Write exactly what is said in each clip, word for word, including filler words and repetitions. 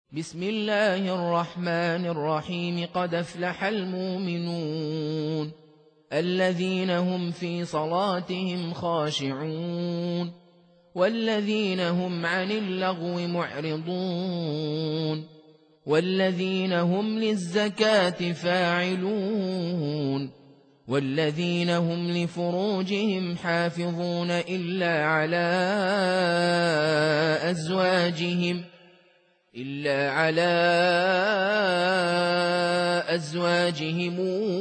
بسم الله الرحمن الرحيم. قد أفلح المؤمنون الذين هم في صلاتهم خاشعون والذين هم عن اللغو معرضون والذين هم للزكاة فاعلون والذين هم لفروجهم حافظون إلا على أزواجهم إلا على أزواجهم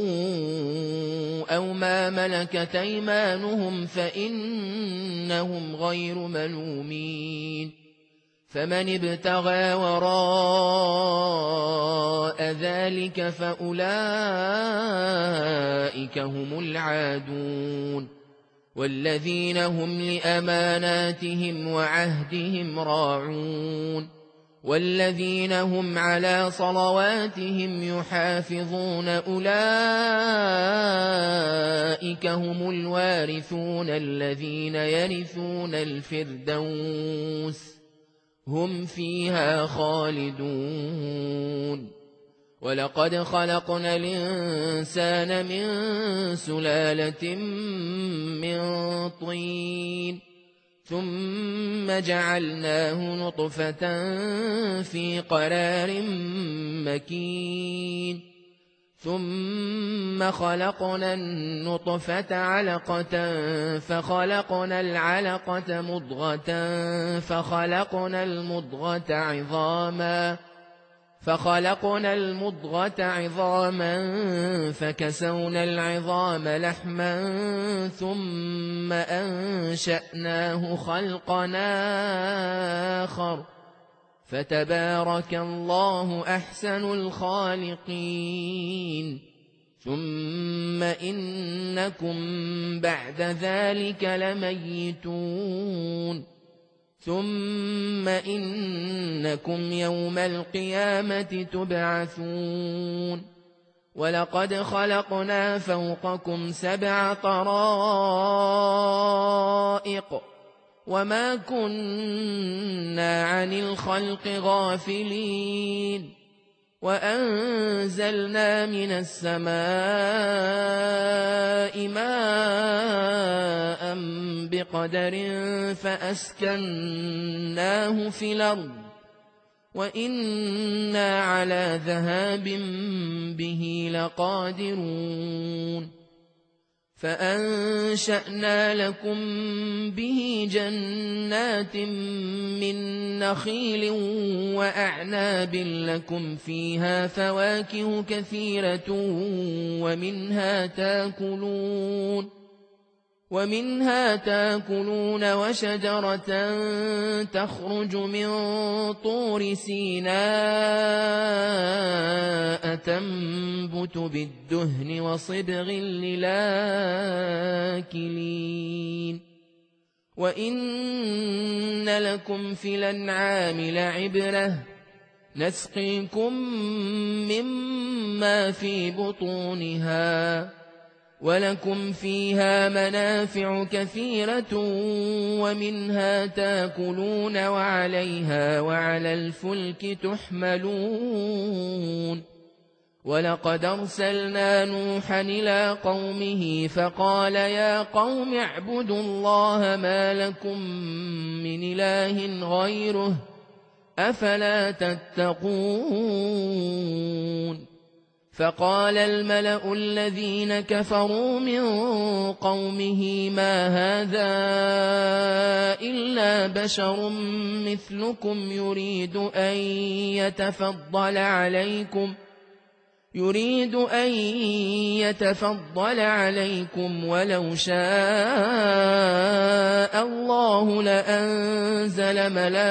أو ما ملكت أيمانهم فإنهم غير ملومين. فمن ابتغى وراء ذلك فأولئك هم العادون والذين هم لأماناتهم وعهدهم راعون والذين هم على صلواتهم يحافظون أولئك هم الوارثون الذين يرثون الفردوس هم فيها خالدون. ولقد خلقنا الإنسان من سلالة من طين ثم جعلناه نطفة في قرار مكين ثم خلقنا النطفة علقة فخلقنا العلقة مضغة فخلقنا المضغة عظاما فخلقنا المضغة عظاما فكسونا العظام لحما ثم أنشأناه خلقا آخر فتبارك الله أحسن الخالقين. ثم إنكم بعد ذلك لميتون ثم إنكم يوم القيامة تبعثون. ولقد خلقنا فوقكم سبع طرائق وما كنا عن الخلق غافلين وأنزلنا من السماء ماء بقدر فأسكناه في الأرض وإنا على ذهاب به لقادرون. فأنشأنا لكم به جنات من نخيل وأعناب لكم فيها فواكه كثيرة ومنها تاكلون ومنها تاكلون وشجرة تخرج من طور سيناء تنبت بالدهن وصبغ للآكلين. وإن لكم في الأنعام لعبرة نسقيكم مما في بطونها ولكم فيها منافع كثيرة ومنها تاكلون وعليها وعلى الفلك تحملون. ولقد أرسلنا نوحا إلى قومه فقال يا قوم اعبدوا الله ما لكم من إله غيره أفلا تتقون. فقال الملأ الذين كفروا من قومه ما هذا إلا بشر مثلكم يريد أن يتفضل عليكم يريد أن يتفضل عليكم ولو شاء الله لأنزل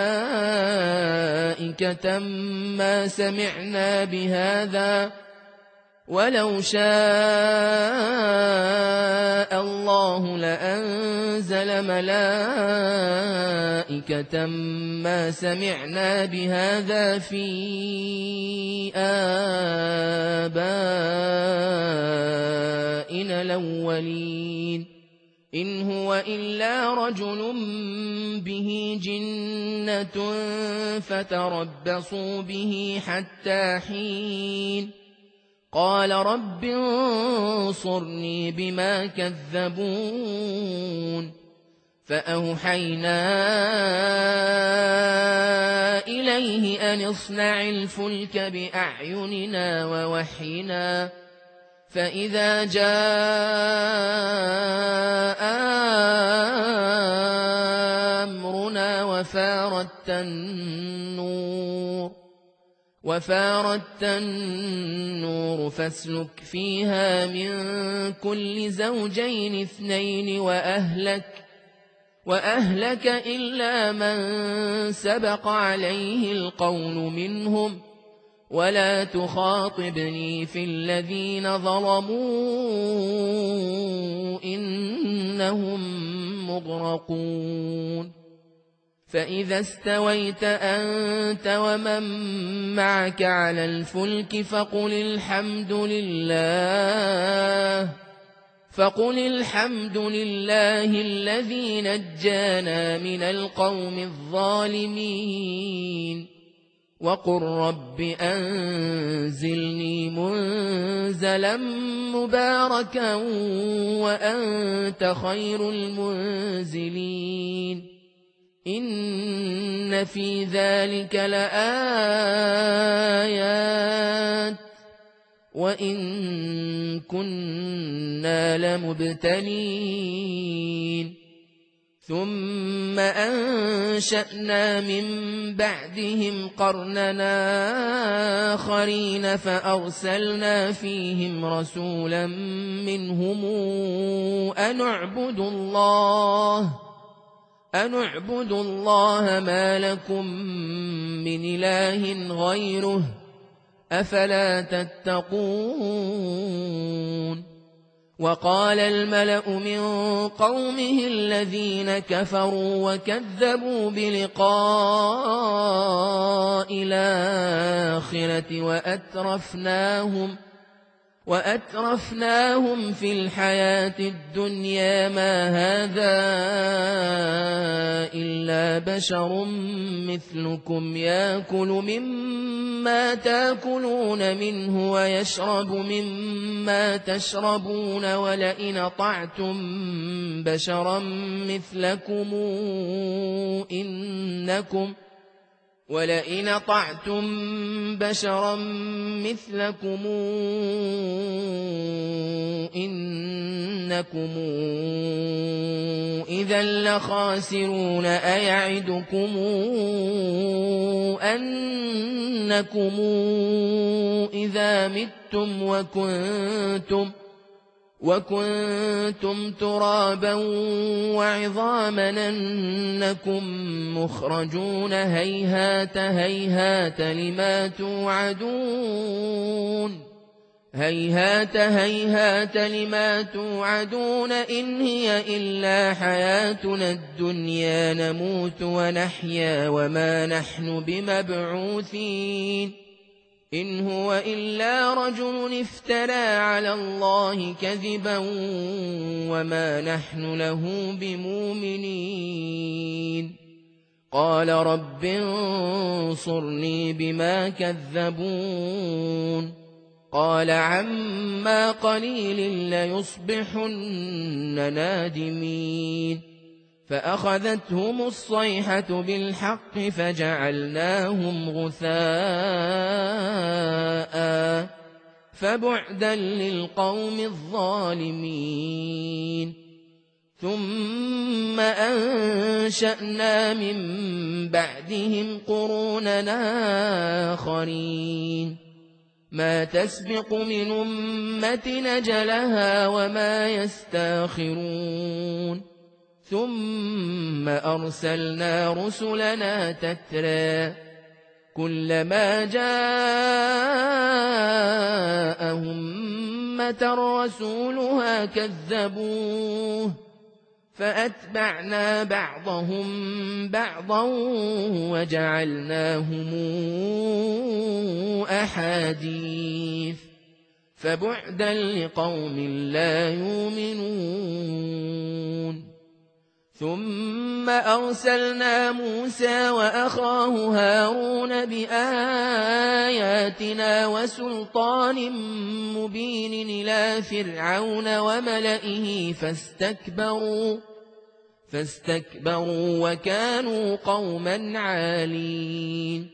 ملائكة ما سمعنا بهذا ولو شاء الله لأنزل ملائكة ما سمعنا بهذا في آبائنا الأولين إن هو إلا رجل به جنة فتربصوا به حتى حين قال رب انصرني بما كذبون فأوحينا إليه أن اصنع الفلك بأعيننا ووحينا فإذا جاء أمرنا وفاردت النور وفاردت النور فاسلك فيها من كل زوجين اثنين وأهلك وأهلك إلا من سبق عليه القول منهم ولا تخاطبني في الذين ظلموا إنهم مغرقون فإذا استويت أنت ومن معك على الفلك فقل الحمد لله فقل الحمد لله الذي نجانا من القوم الظالمين وقل رب أنزلني منزلا مباركا وأنت خير المنزلين إن في ذلك لآيات وإن كنا لمبتلين ثم أنشأنا من بعدهم قرننا آخرين فأرسلنا فيهم رسولا منهم أن اعبدوا الله أن اعبدوا الله ما لكم من إله غيره أفلا تتقون وقال الملأ من قومه الذين كفروا وكذبوا بلقاء الآخرة وأترفناهم وأترفناهم في الحياة الدنيا ما هذا إلا بشر مثلكم يأكل مما تأكلون منه ويشرب مما تشربون ولئن أطعتم بشرا مثلكم إنكم ولئن أطعتم بشرا مثلكم إنكم إذا لخاسرون أيعدكم أنكم إذا متم وكنتم وكنتم ترابا وعظاما أنكم مخرجون هيهات هيهات لما توعدون هيهات هيهات لما توعدون إن هي إلا حياتنا الدنيا نموت ونحيا وما نحن بمبعوثين إن هو إلا رجل افترى على الله كذبا وما نحن له بمؤمنين قال رب انصرني بما كذبون قال عما قليل ليصبحن نادمين فأخذتهم الصيحة بالحق فجعلناهم غثاء فبعدا للقوم الظالمين ثم أنشأنا من بعدهم قروننا آخرين ما تسبق من أمة نجلها وما يستاخرون ثم أرسلنا رسلنا تترى كلما جاء أمة رسولها كذبوه فأتبعنا بعضهم بعضا وجعلناهم أحاديث فبعدا لقوم لا يؤمنون ثم أرسلنا موسى وأخاه هارون بآياتنا وسلطان مبين إلى فرعون وملئه فاستكبروا فاستكبروا وكانوا قوما عالين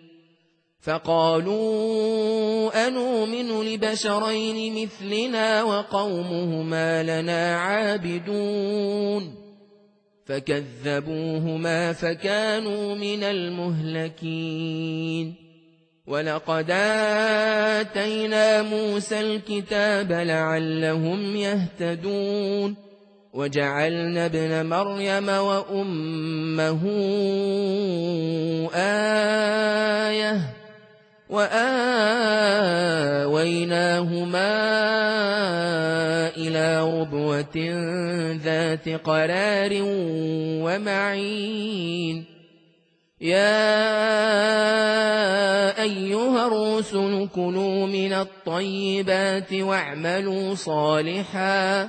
فقالوا أنؤمن لبشرين مثلنا وقومهما لنا عابدون فكذبوهما فكانوا من المهلكين ولقد آتينا موسى الكتاب لعلهم يهتدون وجعلنا ابن مريم وأمه آية وآويناهما إلى ربوة ذات قرار ومعين يا أيها الرسل كلوا من الطيبات واعملوا صالحا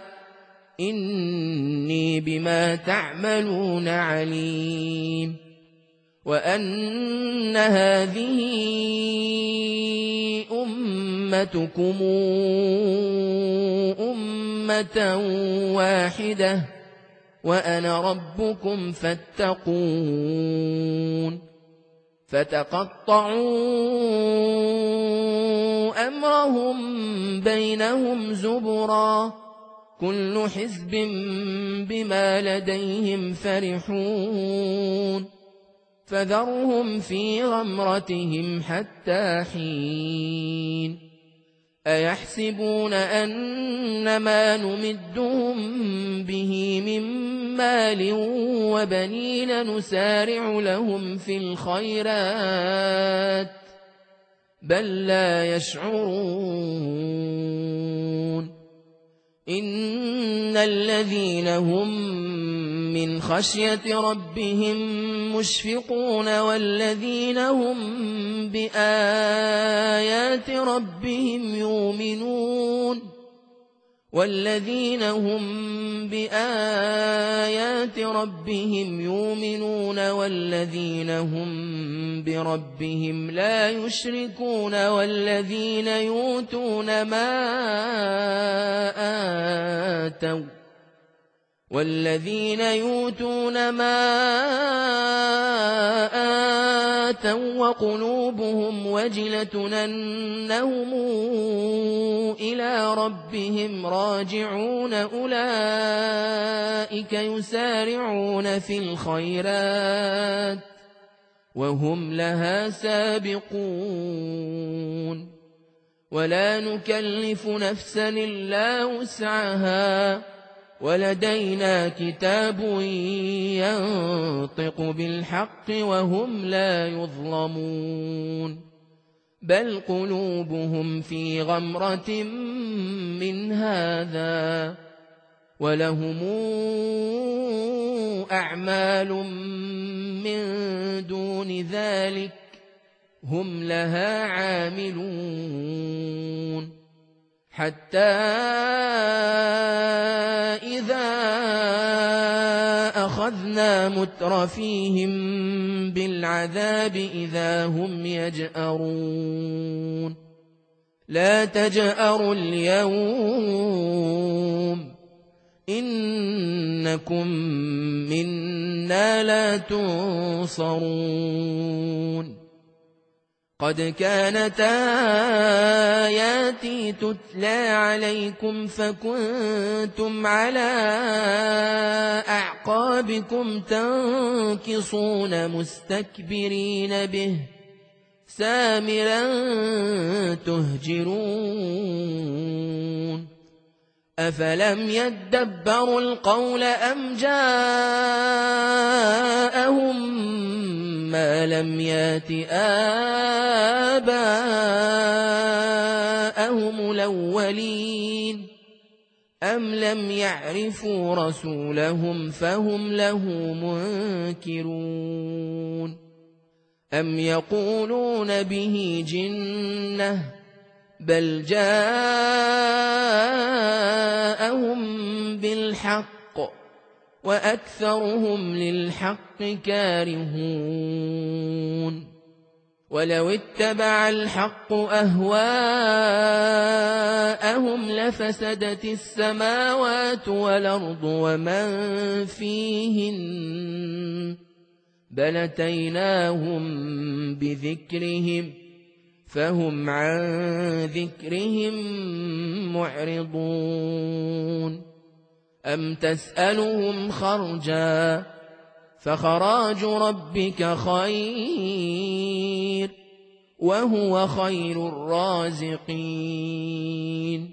إني بما تعملون عليم وأن هذه أمتكم أمة واحدة وأنا ربكم فاتقون فتقطعوا أمرهم بينهم زبرا كل حزب بما لديهم فرحون فذرهم في غمرتهم حتى حين أيحسبون أن ما نمدهم به من مال وبنين نسارع لهم في الخيرات بل لا يشعرون إن الذين هم من خشية ربهم مشفقون والذين هم بآيات ربهم يؤمنون والذين هم بآيات ربهم يؤمنون والذين هم بربهم لا يشركون والذين يؤتون ما آتوا والذين يؤتون ما آتوا وقلوبهم وجلة أنهم إلى ربهم راجعون أولئك يسارعون في الخيرات وهم لها سابقون ولا نكلف نفسا إلا وسعها ولدينا كتاب ينطق بالحق وهم لا يظلمون بل قلوبهم في غمرة من هذا ولهم أعمال من دون ذلك هم لها عاملون حتى إذا أخذنا مترفيهم بالعذاب إذا هم يجأرون لا تجأروا اليوم إنكم منا لا تنصرون قد كانت آياتي تتلى عليكم فكنتم على أعقابكم تنكصون مستكبرين به سامرا تهجرون أفلم يدبروا القول أم جاءهم ما لم يات آباءهم الأولين أم لم يعرفوا رسولهم فهم له منكرون أم يقولون به جنة بل جاءهم بالحق وأكثرهم للحق كارهون ولو اتبع الحق أهواءهم لفسدت السماوات والأرض ومن فيهن بل أتيناهم بذكرهم فهم عن ذكرهم معرضون أم تسألهم خرجا فخراج ربك خير وهو خير الرازقين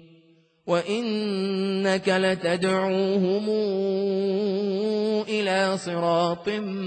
وإنك لتدعوهم إلى صراط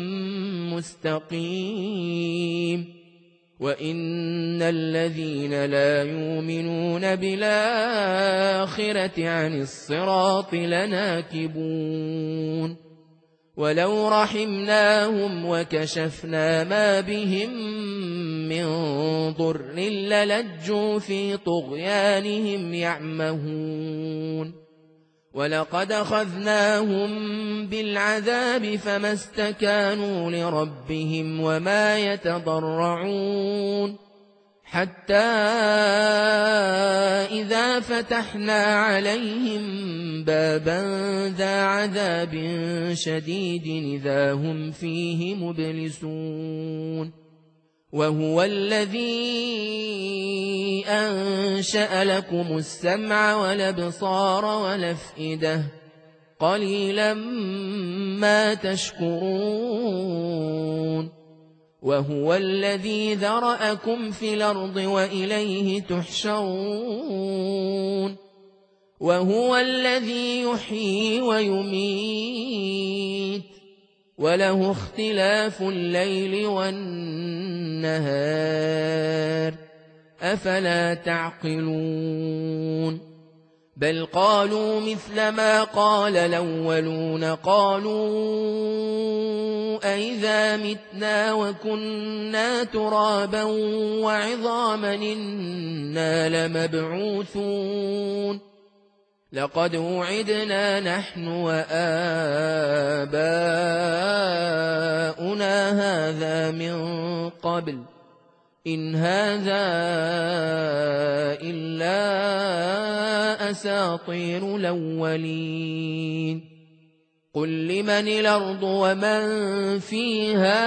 مستقيم وإن الذين لا يؤمنون بالآخرة عن الصراط لناكبون ولو رحمناهم وكشفنا ما بهم من ضر للجوا في طغيانهم يعمهون ولقد أخذناهم بالعذاب فما استكانوا لربهم وما يتضرعون حتى إذا فتحنا عليهم بابا ذا عذاب شديد إذا هم فيه مبلسون وهو الذي أنشأ لكم السمع والأبصار والأفئدة قليلا ما تشكرون وهو الذي ذرأكم في الأرض وإليه تحشرون وهو الذي يحيي ويميت وله اختلاف الليل والنهار أفلا تعقلون بل قالوا مثل ما قال الأولون قالوا أئذا متنا وكنا ترابا وعظاما إنا لمبعوثون لقد وعدنا نحن وآباؤنا هذا من قبل إن هذا إلا أساطير الأولين قل لمن الأرض ومن فيها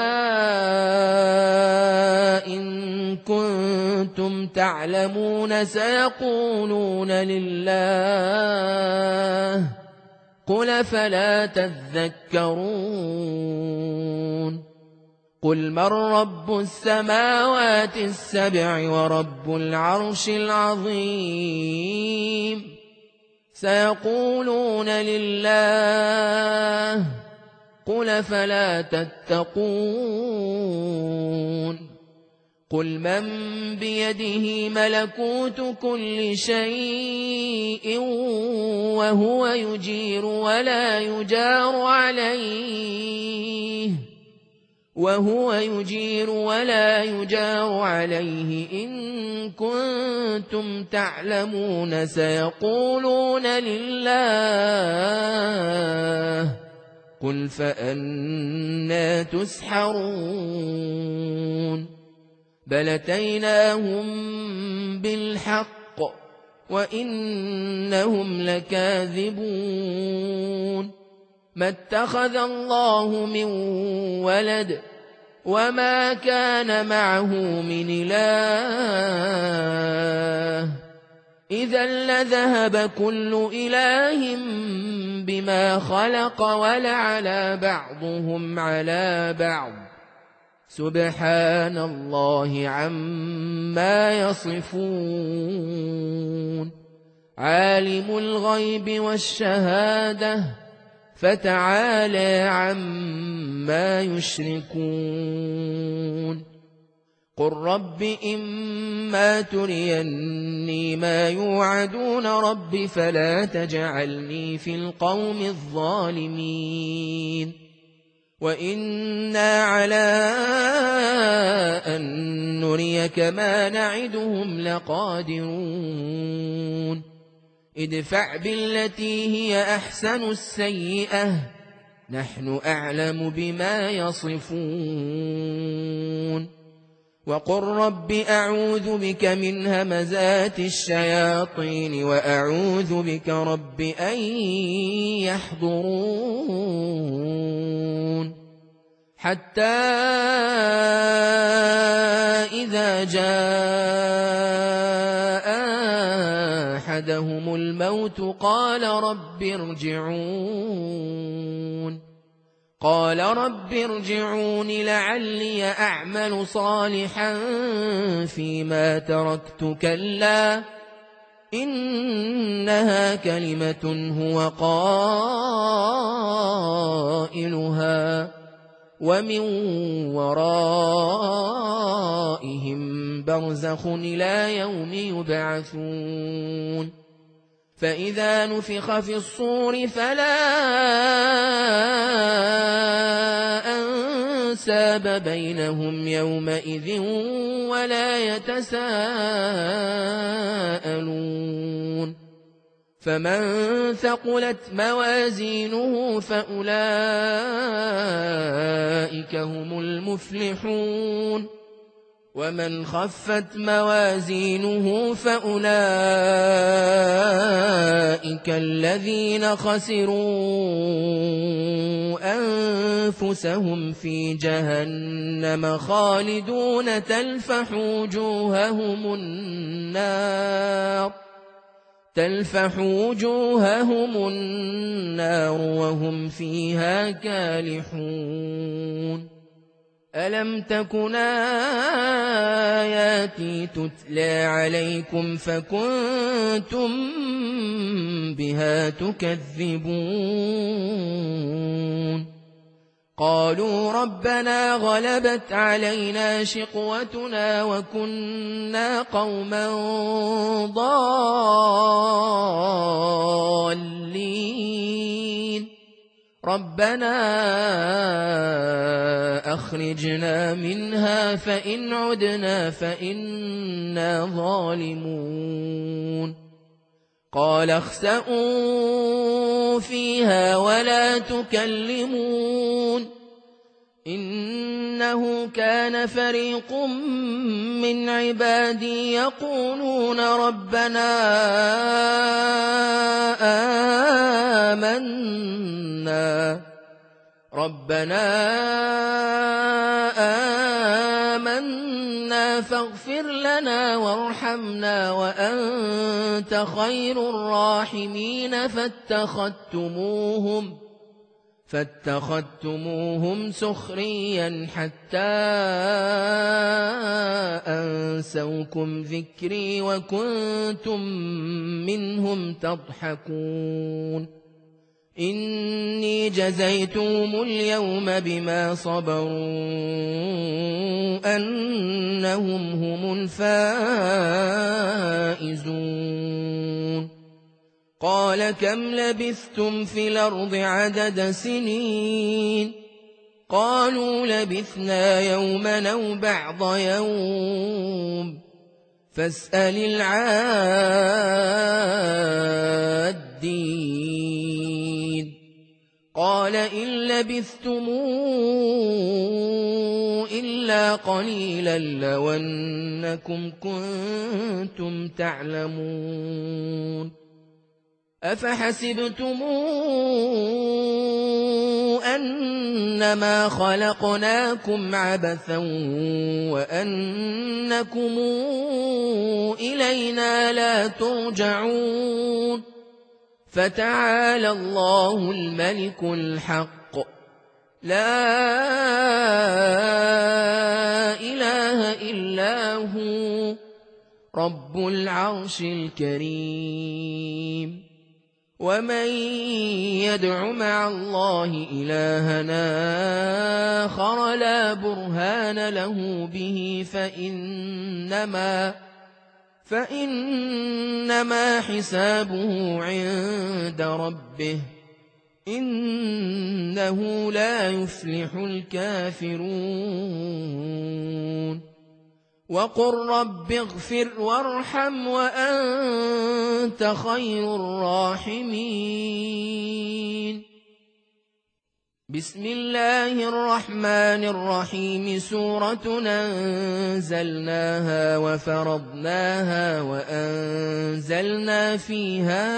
إن كنتم تعلمون سيقولون لله قل فلا تذكرون قل من رب السماوات السبع ورب العرش العظيم سيقولون لله قل فلا تتقون قل من بيده ملكوت كل شيء وهو يجير ولا يجار عليه وهو يجير ولا يجار عليه إن كنتم تعلمون سيقولون لله قل فأنى تسحرون بل أتيناهم بالحق وإنهم لكاذبون ما اتخذ الله من ولد وما كان معه من إله إذا لذهب كل إله بما خلق ولعلى بعضهم على بعض سبحان الله عما يصفون عالم الغيب والشهادة فتعالى عما يشركون قل رب إما تريني ما يوعدون رب فلا تجعلني في القوم الظالمين وإنا على أن نريك ما نعدهم لقادرون ادفع بالتي هي أحسن السيئة نحن أعلم بما يصفون وقل رب أعوذ بك من همزات الشياطين وأعوذ بك رب أن يحضرون حتى إذا جاء أحدهم الموت قال رب ارجعون قال رب ارجعون لعلي أعمل صالحا فيما تركت كلا إنها كلمة هو قائلها ومن ورائهم برزخ إلى يوم يبعثون فإذا نفخ في الصور فلا أنساب بينهم يومئذ ولا يتساءلون فمن ثقلت موازينه فأولئك هم المفلحون ومن خفت موازينه فأولئك الذين خسروا أنفسهم في جهنم خالدون تلفح وجوههم النار تلفح وجوههم النار وهم فيها كالحون ألم تكن آياتي تتلى عليكم فكنتم بها تكذبون قالوا ربنا غلبت علينا شقوتنا وكنا قوما ضالين ربنا أخرجنا منها فإن عدنا فإنا ظالمون قال اخسئوا فيها ولا تكلمون إنه كان فريق من عبادي يقولون ربنا آمنا ربنا آمنا فاغفر لنا وارحمنا وأنت خير الراحمين فاتخذتموهم فاتخذتموهم سخريا حتى أنسوكم ذكري وكنتم منهم تضحكون إني جزيتهم اليوم بما صبروا أنهم هم الفائزون قال كم لبثتم في الأرض عدد سنين قالوا لبثنا يوما أو بعض يوم فاسأل العادين قال إن لبثتم إلا قليلا لو أنكم كنتم تعلمون أفحسبتم أنما خلقناكم عبثا وأنكم إلينا لا ترجعون فتعالى الله الملك الحق لا إله إلا هو رب العرش الكريم ومن يدع مع الله إلهنا آخر لا برهان له به فإنما فإنما حسابه عند ربه إنه لا يفلح الكافرون وقل رب اغفر وارحم وأنت خير الراحمين بسم الله الرحمن الرحيم سورة أنزلناها وفرضناها وأنزلنا فيها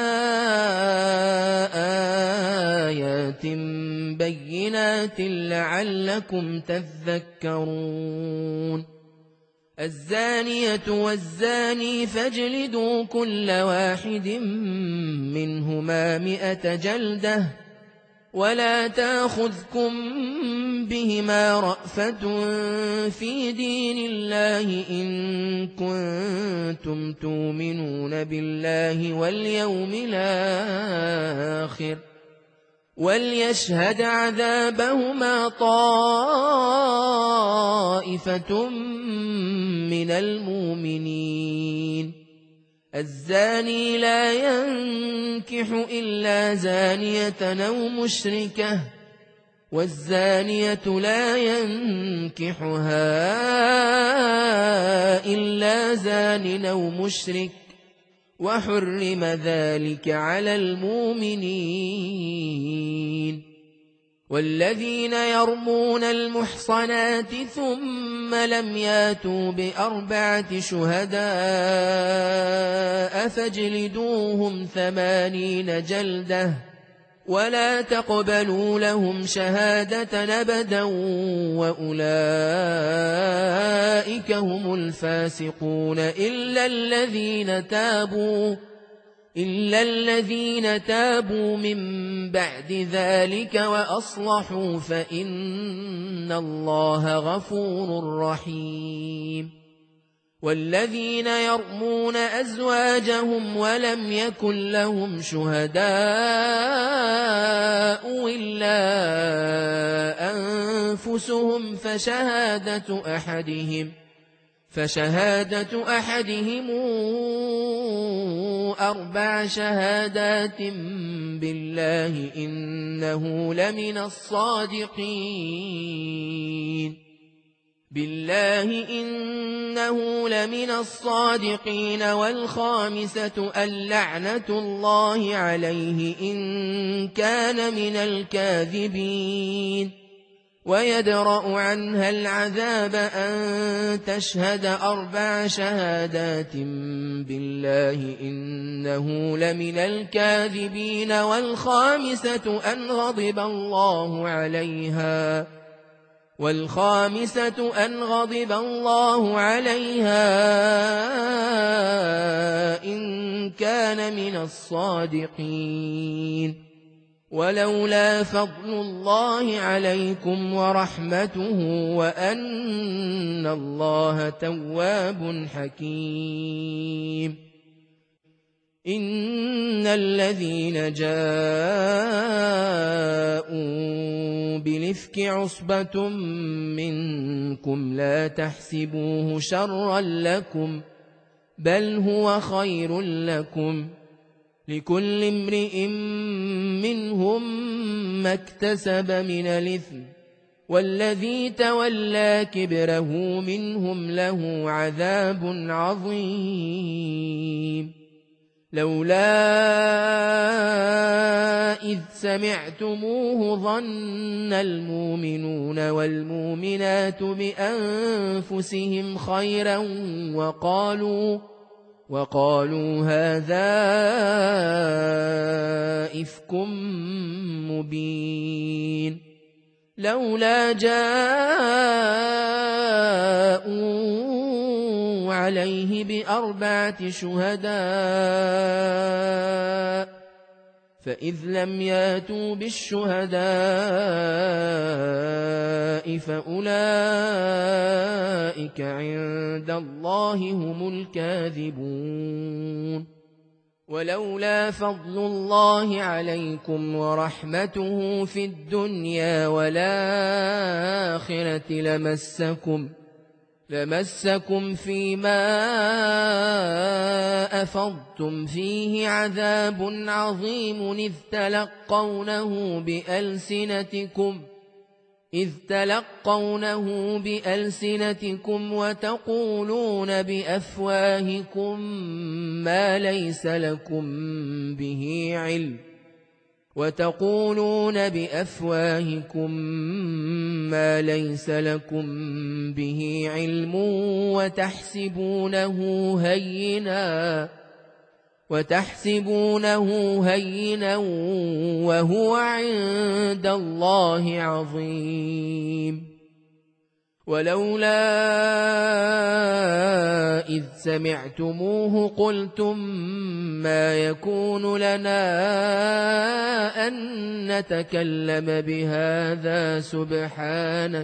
آيات بينات لعلكم تذكرون الزانية والزاني فاجلدوا كل واحد منهما مئة جلدة ولا تأخذكم بهما رأفة في دين الله إن كنتم تؤمنون بالله واليوم الآخر وليشهد عذابهما طائفة من المؤمنين الزاني لا ينكح إلا زانية أو مشركة والزانية لا ينكحها إلا زان أو مشرك وحرم ذلك على المؤمنين والذين يرمون المحصنات ثم لم ياتوا بأربعة شهداء فاجلدوهم ثمانين جلدة ولا تقبلوا لهم شهادة أبدا وأولئك هم الفاسقون إلا الذين تابوا إلا الذين تابوا من بعد ذلك وأصلحوا فإن الله غفور رحيم والذين يرمون أزواجهم ولم يكن لهم شهداء إلا أنفسهم فشهادة أحدهم فشهادة أحدهم أربع شهادات بالله إنه لمن الصادقين بالله إنه لمن الصادقين والخامسة اللعنة الله عليه إن كان من الكاذبين ويدرأ عنها العذاب أن تشهد أربع شهادات بالله إنه لمن الكاذبين والخامسة أن غضب الله عليها والخامسة أن غضب الله عليها إن كان من الصادقين ولولا فضل الله عليكم ورحمته وأن الله تواب حكيم إن الذين جاءوا بالإفك عصبة منكم لا تحسبوه شرا لكم بل هو خير لكم لكل امرئ منهم ما اكتسب من الإثم والذي تولى كبره منهم له عذاب عظيم لولا إذ سمعتموه ظن المؤمنون والمؤمنات بأنفسهم خيرا وقالوا وقالوا هذا إفك مبين لولا جاءوا عليه بأربعة شهداء فإذ لم ياتوا بالشهداء فأولئك عند الله هم الكاذبون ولولا فضل الله عليكم ورحمته في الدنيا والآخرة لمسكم لمسكم فيما أفضتم فيه عذاب عظيم إذ تلقونه بألسنتكم إذ تلقونه بألسنتكم وتقولون بأفواهكم ما ليس لكم به علم وتقولون بأفواهكم ما ليس لكم به علم وتحسبونه هينا وتحسبونه هينا وهو عند الله عظيم ولولا إذ سمعتموه قلتم ما يكون لنا أن نتكلم بهذا سبحانك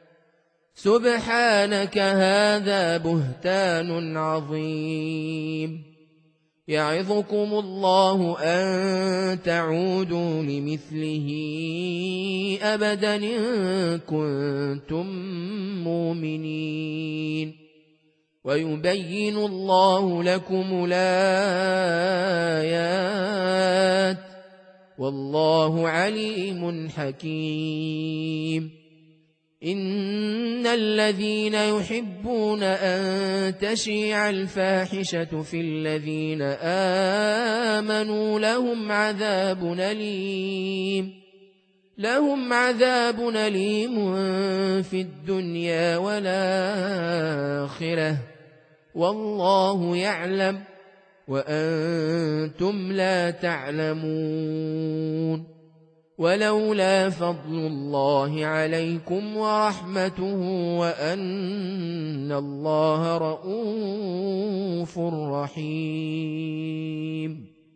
سبحانك هذا بهتان عظيم يعظكم الله أن تعودوا لمثله أبدا إن كنتم مؤمنين ويبين الله لكم الآيات والله عليم حكيم إن الذين يحبون أن تشيع الفاحشة في الذين آمنوا لهم عذاب أليم لهم عذاب أليم في الدنيا والآخرة والله يعلم وأنتم لا تعلمون ولولا فضل الله عليكم ورحمته وأن الله رءوف رحيم